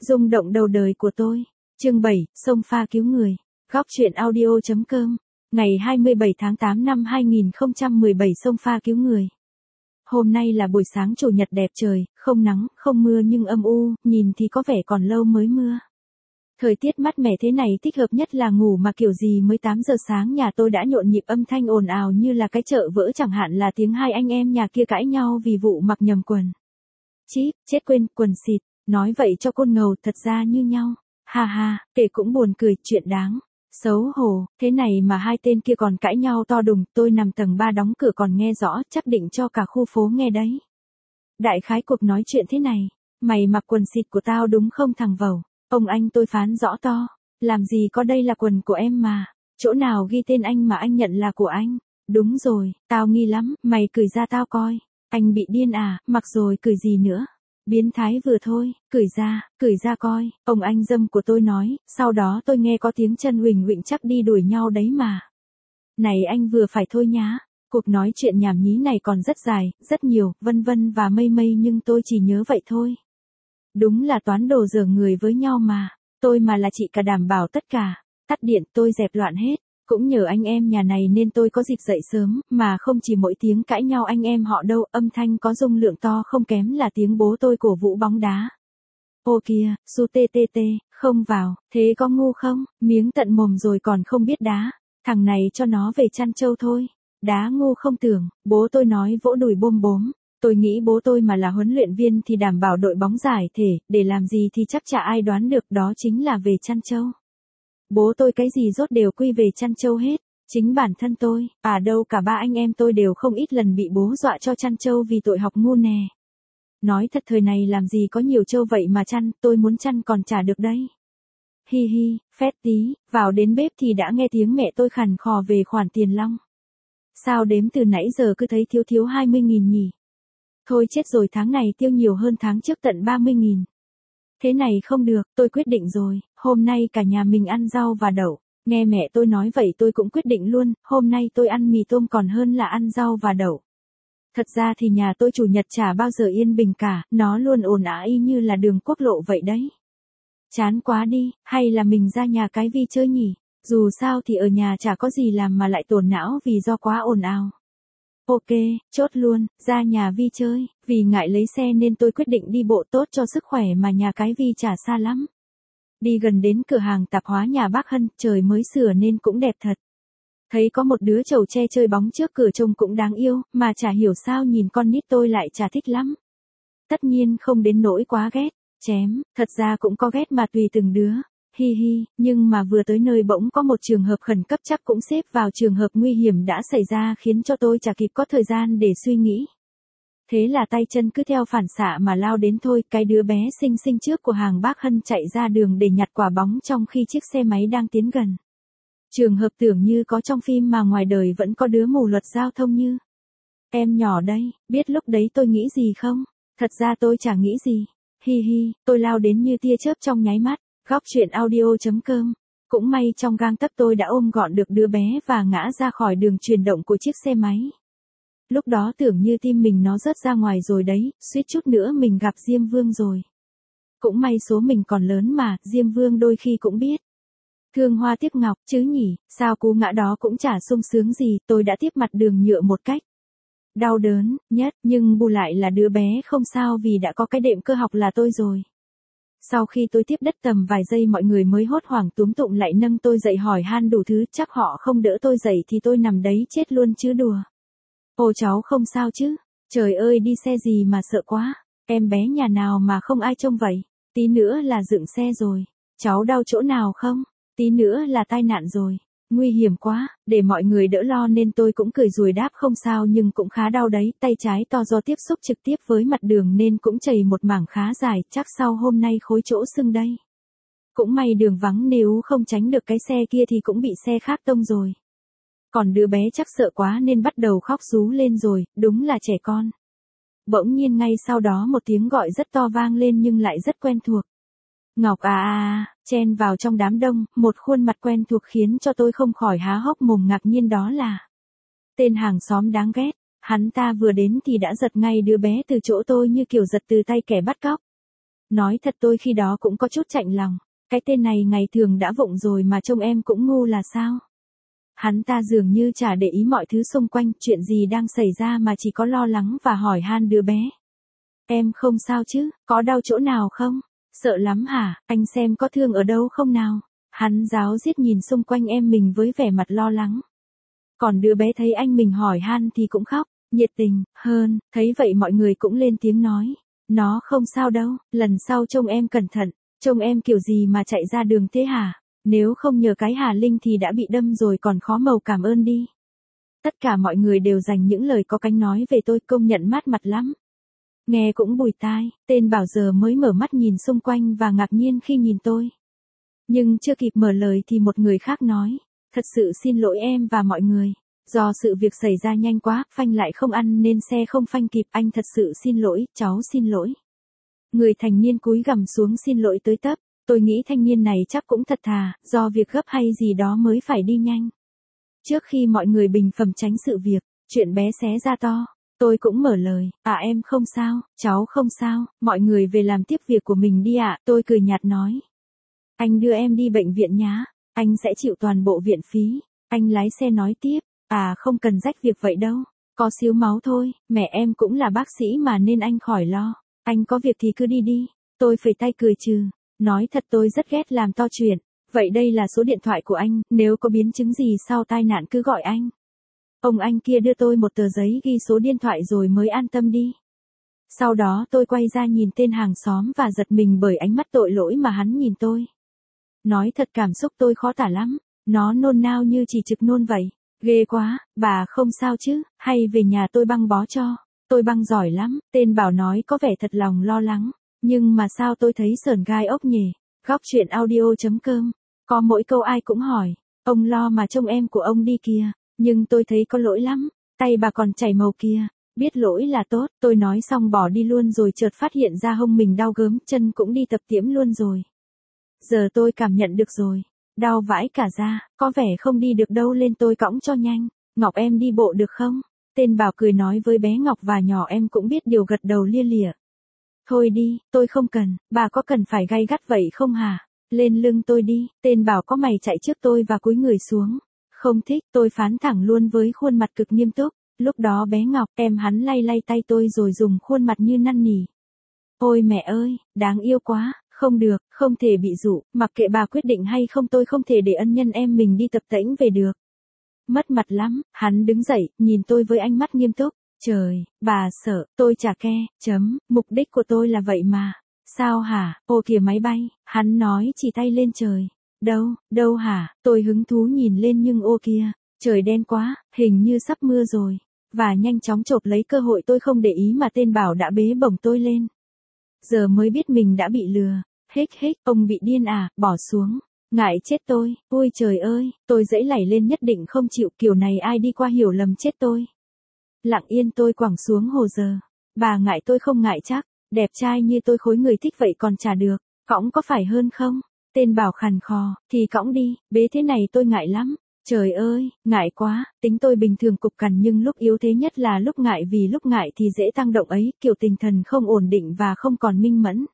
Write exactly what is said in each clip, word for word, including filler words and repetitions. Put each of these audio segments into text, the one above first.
Rung động đầu đời của tôi. Chương bảy, xông pha cứu người. Góc truyện audio.com. Ngày hai mươi bảy tháng tám năm hai nghìn không trăm mười bảy, xông pha cứu người. Hôm nay là buổi sáng chủ nhật đẹp trời, không nắng, không mưa nhưng âm u, nhìn thì có vẻ còn lâu mới mưa. Thời tiết mát mẻ thế này thích hợp nhất là ngủ mà kiểu gì mới tám giờ sáng nhà tôi đã nhộn nhịp âm thanh ồn ào như là cái chợ vỡ, chẳng hạn là tiếng hai anh em nhà kia cãi nhau vì vụ mặc nhầm quần. Chíp, chết quên, quần xịt, nói vậy cho côn ngầu, thật ra như nhau. Ha ha, kể cũng buồn cười, chuyện đáng xấu hổ, thế này mà hai tên kia còn cãi nhau to đùng, tôi nằm tầng ba đóng cửa còn nghe rõ, chắc định cho cả khu phố nghe đấy. Đại khái cuộc nói chuyện thế này, mày mặc quần xịt của tao đúng không thằng vẩu? Ông anh tôi phán rõ to, làm gì có, đây là quần của em mà, chỗ nào ghi tên anh mà anh nhận là của anh? Đúng rồi, tao nghi lắm, mày cởi ra tao coi. Anh bị điên à, mặc rồi cởi gì nữa? Biến thái vừa thôi, cởi ra, cởi ra coi, ông anh dâm của tôi nói, sau đó tôi nghe có tiếng chân huỳnh huỳnh chắc đi đuổi nhau đấy mà. Này anh vừa phải thôi nhá, cuộc nói chuyện nhảm nhí này còn rất dài, rất nhiều, vân vân và mây mây nhưng tôi chỉ nhớ vậy thôi. Đúng là toán đồ dở người với nhau mà, tôi mà là chị cả đảm bảo tất cả, tắt điện tôi dẹp loạn hết. Cũng nhờ anh em nhà này nên tôi có dịp dậy sớm, mà không chỉ mỗi tiếng cãi nhau anh em họ đâu, âm thanh có dung lượng to không kém là tiếng bố tôi cổ vũ bóng đá. Ô kìa, su tê tê tê, không vào, thế có ngu không, miếng tận mồm rồi còn không biết đá, thằng này cho nó về chăn trâu thôi, đá ngu không tưởng, bố tôi nói vỗ đùi bôm bốm. Tôi nghĩ bố tôi mà là huấn luyện viên thì đảm bảo đội bóng giải thể, để làm gì thì chắc chả ai đoán được, đó chính là về chăn trâu. Bố tôi cái gì rốt đều quy về chăn trâu hết, chính bản thân tôi, à đâu cả ba anh em tôi đều không ít lần bị bố dọa cho chăn trâu vì tội học ngu nè. Nói thật thời này làm gì có nhiều trâu vậy mà chăn, tôi muốn chăn còn chả được đấy. Hi hi, phét tí, vào đến bếp thì đã nghe tiếng mẹ tôi khàn khò về khoản tiền long. Sao đếm từ nãy giờ cứ thấy thiếu thiếu hai mươi nghìn nhỉ? Thôi chết rồi, tháng này tiêu nhiều hơn tháng trước tận ba mươi nghìn. Thế này không được, tôi quyết định rồi, hôm nay cả nhà mình ăn rau và đậu. Nghe mẹ tôi nói vậy tôi cũng quyết định luôn, hôm nay tôi ăn mì tôm còn hơn là ăn rau và đậu. Thật ra thì nhà tôi chủ nhật chả bao giờ yên bình cả, nó luôn ồn ào y như là đường quốc lộ vậy đấy. Chán quá đi, hay là mình ra nhà cái Vi chơi nhỉ? Dù sao thì ở nhà chả có gì làm mà lại tổn não vì do quá ồn ào. Ok, chốt luôn, ra nhà Vi chơi, vì ngại lấy xe nên tôi quyết định đi bộ, tốt cho sức khỏe mà nhà cái Vi chả xa lắm. Đi gần đến cửa hàng tạp hóa nhà bác Hân, trời mới sửa nên cũng đẹp thật. Thấy có một đứa trầu tre chơi bóng trước cửa trông cũng đáng yêu, mà chả hiểu sao nhìn con nít tôi lại chả thích lắm. Tất nhiên không đến nỗi quá ghét, chém, thật ra cũng có ghét mà tùy từng đứa. Hi hi, nhưng mà vừa tới nơi bỗng có một trường hợp khẩn cấp chắc cũng xếp vào trường hợp nguy hiểm đã xảy ra khiến cho tôi chả kịp có thời gian để suy nghĩ. Thế là tay chân cứ theo phản xạ mà lao đến thôi, cái đứa bé xinh xinh trước của hàng bác Hân chạy ra đường để nhặt quả bóng trong khi chiếc xe máy đang tiến gần. Trường hợp tưởng như có trong phim mà ngoài đời vẫn có đứa mù luật giao thông như em nhỏ đây, biết lúc đấy tôi nghĩ gì không? Thật ra tôi chả nghĩ gì. Hi hi, tôi lao đến như tia chớp trong nháy mắt. Góc truyện audio.com. Cũng may trong gang tấc tôi đã ôm gọn được đứa bé và ngã ra khỏi đường chuyển động của chiếc xe máy. Lúc đó tưởng như tim mình nó rớt ra ngoài rồi đấy, suýt chút nữa mình gặp Diêm Vương rồi. Cũng may số mình còn lớn mà, Diêm Vương đôi khi cũng biết thương hoa tiếc ngọc chứ nhỉ, sao cú ngã đó cũng chả sung sướng gì, tôi đã tiếp mặt đường nhựa một cách đau đớn nhất, nhưng bù lại là đứa bé không sao vì đã có cái đệm cơ học là tôi rồi. Sau khi tôi tiếp đất tầm vài giây mọi người mới hốt hoảng túm tụm lại nâng tôi dậy hỏi han đủ thứ, chắc họ không đỡ tôi dậy thì tôi nằm đấy chết luôn chứ đùa. Ồ cháu không sao chứ? Trời ơi đi xe gì mà sợ quá, em bé nhà nào mà không ai trông vậy, tí nữa là dựng xe rồi, cháu đau chỗ nào không? Tí nữa là tai nạn rồi, nguy hiểm quá, để mọi người đỡ lo nên tôi cũng cười rùi đáp không sao nhưng cũng khá đau đấy, tay trái to do tiếp xúc trực tiếp với mặt đường nên cũng chảy một mảng khá dài, chắc sau hôm nay khối chỗ sưng đây. Cũng may đường vắng, nếu không tránh được cái xe kia thì cũng bị xe khác tông rồi. Còn đứa bé chắc sợ quá nên bắt đầu khóc rú lên rồi, đúng là trẻ con. Bỗng nhiên ngay sau đó một tiếng gọi rất to vang lên nhưng lại rất quen thuộc. Ngọc à à, chen vào trong đám đông, một khuôn mặt quen thuộc khiến cho tôi không khỏi há hốc mồm ngạc nhiên, đó là tên hàng xóm đáng ghét. Hắn ta vừa đến thì đã giật ngay đứa bé từ chỗ tôi như kiểu giật từ tay kẻ bắt cóc. Nói thật tôi khi đó cũng có chút chạnh lòng. Cái tên này ngày thường đã vụng rồi mà trông em cũng ngu là sao? Hắn ta dường như chả để ý mọi thứ xung quanh, chuyện gì đang xảy ra mà chỉ có lo lắng và hỏi han đứa bé. Em không sao chứ, có đau chỗ nào không? Sợ lắm hả, anh xem có thương ở đâu không nào? Hắn ráo riết nhìn xung quanh em mình với vẻ mặt lo lắng. Còn đứa bé thấy anh mình hỏi han thì cũng khóc, nhiệt tình hơn, thấy vậy mọi người cũng lên tiếng nói. Nó không sao đâu, lần sau trông em cẩn thận, trông em kiểu gì mà chạy ra đường thế hả? Nếu không nhờ cái Hà Linh thì đã bị đâm rồi còn khó màu cảm ơn đi. Tất cả mọi người đều dành những lời có cánh nói về tôi, công nhận mát mặt lắm. Nghe cũng bùi tai, tên Bảo giờ mới mở mắt nhìn xung quanh và ngạc nhiên khi nhìn tôi. Nhưng chưa kịp mở lời thì một người khác nói, thật sự xin lỗi em và mọi người. Do sự việc xảy ra nhanh quá, phanh lại không ăn nên xe không phanh kịp, anh thật sự xin lỗi, cháu xin lỗi. Người thành niên cúi gằm xuống xin lỗi tới tấp, tôi nghĩ thanh niên này chắc cũng thật thà, do việc gấp hay gì đó mới phải đi nhanh. Trước khi mọi người bình phẩm tránh sự việc, chuyện bé xé ra to, tôi cũng mở lời, à em không sao, cháu không sao, mọi người về làm tiếp việc của mình đi ạ, tôi cười nhạt nói. Anh đưa em đi bệnh viện nhá, anh sẽ chịu toàn bộ viện phí, anh lái xe nói tiếp, à không cần rách việc vậy đâu, có xíu máu thôi, mẹ em cũng là bác sĩ mà nên anh khỏi lo, anh có việc thì cứ đi đi, tôi phẩy tay cười trừ, nói thật tôi rất ghét làm to chuyện, vậy đây là số điện thoại của anh, nếu có biến chứng gì sau tai nạn cứ gọi anh. Ông anh kia đưa tôi một tờ giấy ghi số điện thoại rồi mới an tâm đi. Sau đó tôi quay ra nhìn tên hàng xóm và giật mình bởi ánh mắt tội lỗi mà hắn nhìn tôi. Nói thật cảm xúc tôi khó tả lắm, nó nôn nao như chỉ trực nôn vậy. Ghê quá, bà không sao chứ, hay về nhà tôi băng bó cho. Tôi băng giỏi lắm, tên Bảo nói có vẻ thật lòng lo lắng. Nhưng mà sao tôi thấy sởn gai ốc nhỉ? Góc chuyện audio chấm com. Có mỗi câu ai cũng hỏi. Ông lo mà trông em của ông đi kìa. Nhưng tôi thấy có lỗi lắm. Tay bà còn chảy màu kia. Biết lỗi là tốt. Tôi nói xong bỏ đi luôn rồi chợt phát hiện ra hông mình đau gớm. Chân cũng đi tập tiễm luôn rồi. Giờ tôi cảm nhận được rồi. Đau vãi cả da. Có vẻ không đi được đâu, lên tôi cõng cho nhanh. Ngọc em đi bộ được không? Tên Bảo cười nói với bé Ngọc và nhỏ em cũng biết điều gật đầu lia lịa. Thôi đi, tôi không cần, bà có cần phải gay gắt vậy không hả? Lên lưng tôi đi, tên Bảo có mày chạy trước tôi và cúi người xuống. Không thích, tôi phán thẳng luôn với khuôn mặt cực nghiêm túc. Lúc đó bé Ngọc, em hắn lay lay tay tôi rồi dùng khuôn mặt như năn nỉ. Ôi mẹ ơi, đáng yêu quá, không được, không thể bị dụ, mặc kệ bà quyết định hay không tôi không thể để ân nhân em mình đi tập tễnh về được. Mất mặt lắm, hắn đứng dậy, nhìn tôi với ánh mắt nghiêm túc. Trời, bà sợ, tôi chả ke, chấm, mục đích của tôi là vậy mà. Sao hả, ô kìa máy bay, hắn nói chỉ tay lên trời. Đâu, đâu hả, tôi hứng thú nhìn lên nhưng ô kìa, trời đen quá, hình như sắp mưa rồi. Và nhanh chóng chộp lấy cơ hội tôi không để ý mà tên Bảo đã bế bổng tôi lên. Giờ mới biết mình đã bị lừa, hích hích, ông bị điên à, bỏ xuống. Ngại chết tôi, ôi trời ơi, tôi dãy lảy lên nhất định không chịu, kiểu này ai đi qua hiểu lầm chết tôi. Lặng yên tôi quẳng xuống hồ giờ. Bà ngại tôi không ngại chắc, đẹp trai như tôi khối người thích vậy còn chả được, cõng có phải hơn không? Tên Bảo khàn khò, thì cõng đi, bế thế này tôi ngại lắm. Trời ơi, ngại quá, tính tôi bình thường cục cằn nhưng lúc yếu thế nhất là lúc ngại, vì lúc ngại thì dễ tăng động ấy, kiểu tinh thần không ổn định và không còn minh mẫn.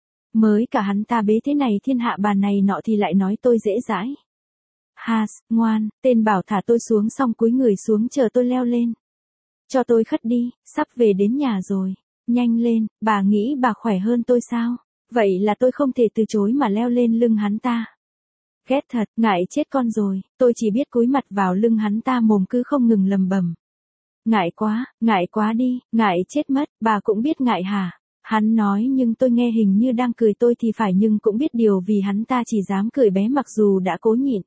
Mới cả hắn ta bế thế này thiên hạ bà này nọ thì lại nói tôi dễ dãi. Has, ngoan, tên Bảo thả tôi xuống xong cúi người xuống chờ tôi leo lên. Cho tôi khất đi, sắp về đến nhà rồi. Nhanh lên, bà nghĩ bà khỏe hơn tôi sao? Vậy là tôi không thể từ chối mà leo lên lưng hắn ta. Ghét thật, ngại chết con rồi, tôi chỉ biết cúi mặt vào lưng hắn ta mồm cứ không ngừng lầm bầm. Ngại quá, ngại quá đi, ngại chết mất, bà cũng biết ngại hả? Hắn nói nhưng tôi nghe hình như đang cười tôi thì phải, nhưng cũng biết điều vì hắn ta chỉ dám cười bé mặc dù đã cố nhịn.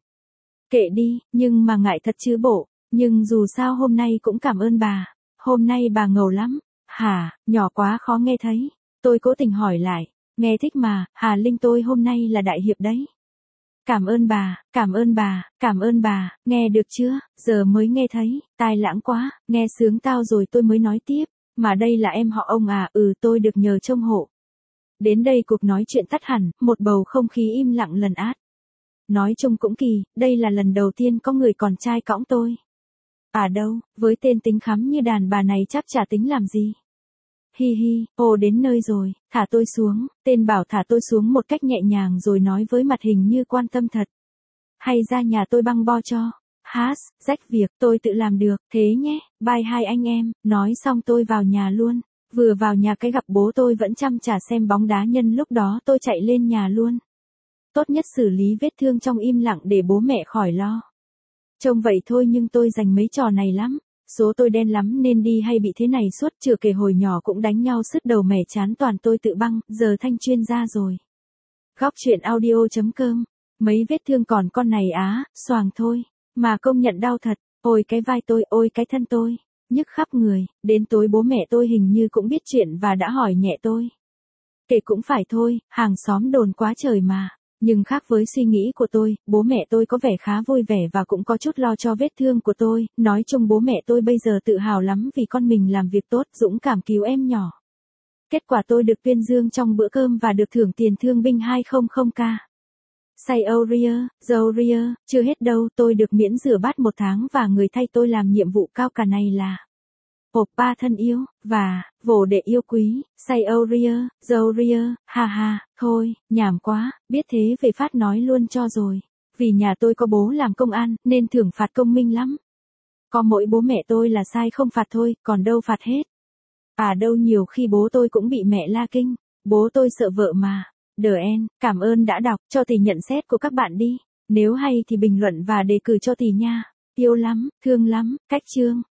Kệ đi, nhưng mà ngại thật chứ bộ, nhưng dù sao hôm nay cũng cảm ơn bà, hôm nay bà ngầu lắm. Hả, nhỏ quá khó nghe thấy. Tôi cố tình hỏi lại, nghe thích mà, Hà Linh tôi hôm nay là đại hiệp đấy. Cảm ơn bà, cảm ơn bà, cảm ơn bà, nghe được chưa, giờ mới nghe thấy, tai lãng quá, nghe sướng tao rồi tôi mới nói tiếp, mà đây là em họ ông à, ừ tôi được nhờ trông hộ. Đến đây cuộc nói chuyện tắt hẳn, một bầu không khí im lặng lần át. Nói chung cũng kỳ, đây là lần đầu tiên có người còn trai cõng tôi. À đâu, với tên tính khắm như đàn bà này chắc chả tính làm gì. hi hi, ô đến nơi rồi, thả tôi xuống, tên bảo thả tôi xuống một cách nhẹ nhàng rồi nói với mặt hình như quan tâm thật. Hay ra nhà tôi băng bo cho. Hát, rách việc, tôi tự làm được, thế nhé, bye hai anh em, nói xong tôi vào nhà luôn. Vừa vào nhà cái gặp bố tôi vẫn chăm chả xem bóng đá nhân lúc đó tôi chạy lên nhà luôn. Tốt nhất xử lý vết thương trong im lặng để bố mẹ khỏi lo. Trông vậy thôi nhưng tôi dành mấy trò này lắm. Số tôi đen lắm nên đi hay bị thế này suốt, chưa kể hồi nhỏ cũng đánh nhau sứt đầu mẻ chán toàn tôi tự băng, giờ thanh chuyên gia rồi. Góc chuyện audio chấm com. Mấy vết thương còn con này á, xoàng thôi, mà công nhận đau thật, ôi cái vai tôi, ôi cái thân tôi, nhức khắp người, đến tối bố mẹ tôi hình như cũng biết chuyện và đã hỏi nhẹ tôi. Kể cũng phải thôi, hàng xóm đồn quá trời mà. Nhưng khác với suy nghĩ của tôi, bố mẹ tôi có vẻ khá vui vẻ và cũng có chút lo cho vết thương của tôi, nói chung bố mẹ tôi bây giờ tự hào lắm vì con mình làm việc tốt, dũng cảm cứu em nhỏ. Kết quả tôi được tuyên dương trong bữa cơm và được thưởng tiền thương binh hai trăm k. Say Oria, Zoria, chưa hết đâu, tôi được miễn rửa bát một tháng và người thay tôi làm nhiệm vụ cao cả này là Oppa thân yêu, và, vồ đệ yêu quý, say Oria, Zoria, ha ha, thôi, nhảm quá, biết thế về phát nói luôn cho rồi. Vì nhà tôi có bố làm công an, nên thưởng phạt công minh lắm. Có mỗi bố mẹ tôi là sai không phạt thôi, còn đâu phạt hết. À đâu nhiều khi bố tôi cũng bị mẹ la kinh, bố tôi sợ vợ mà. The End, cảm ơn đã đọc, cho tỷ nhận xét của các bạn đi. Nếu hay thì bình luận và đề cử cho tỷ nha. Yêu lắm, thương lắm, cách chương.